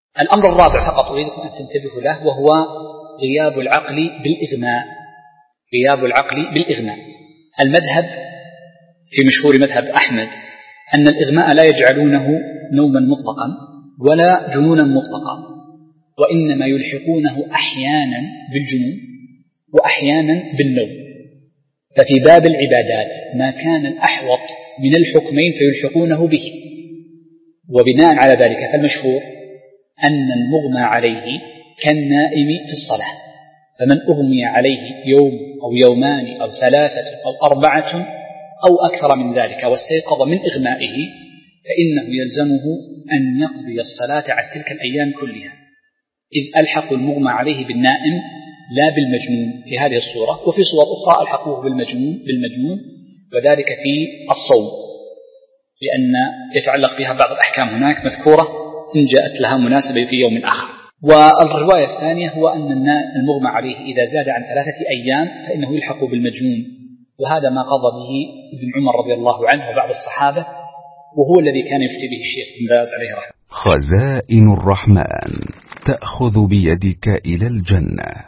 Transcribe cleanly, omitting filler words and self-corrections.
الأمر الرابع فقط أريدكم أن تنتبهوا له، وهو غياب العقل بالإغماء. غياب العقل بالإغماء. المذهب في مشهور مذهب أحمد أن الإغماء لا يجعلونه نوما مطلقا ولا جنونا مطلقا، وإنما يلحقونه أحيانا بالجنون وأحيانا بالنوم. ففي باب العبادات ما كان الأحوط من الحكمين فيلحقونه به، وبناء على ذلك فالمشهور أن المغمى عليه كالنائم في الصلاة، فمن أغمي عليه يوم أو يومان أو 3 أو 4 أو أكثر من ذلك واستيقظ من إغمائه فإنه يلزمه أن يقضي الصلاة عن تلك الأيام كلها، إذ ألحقوا المغمى عليه بالنائم لا بالمجنون في هذه الصورة. وفي صور أخرى ألحقوه بالمجنون، وذلك في الصوم، لأن يتعلق بها بعض الأحكام هناك مذكورة إن جاءت لها مناسبة في يوم آخر. والرواية الثانية هو أن المغمى عليه إذا زاد عن 3 أيام فإنه يلحق بالمجنون، وهذا ما قضى به ابن عمر رضي الله عنه وبعض الصحابة، وهو الذي كان يفتي به الشيخ بن باز عليه رحمه. خزائن الرحمن تأخذ بيدك إلى الجنة.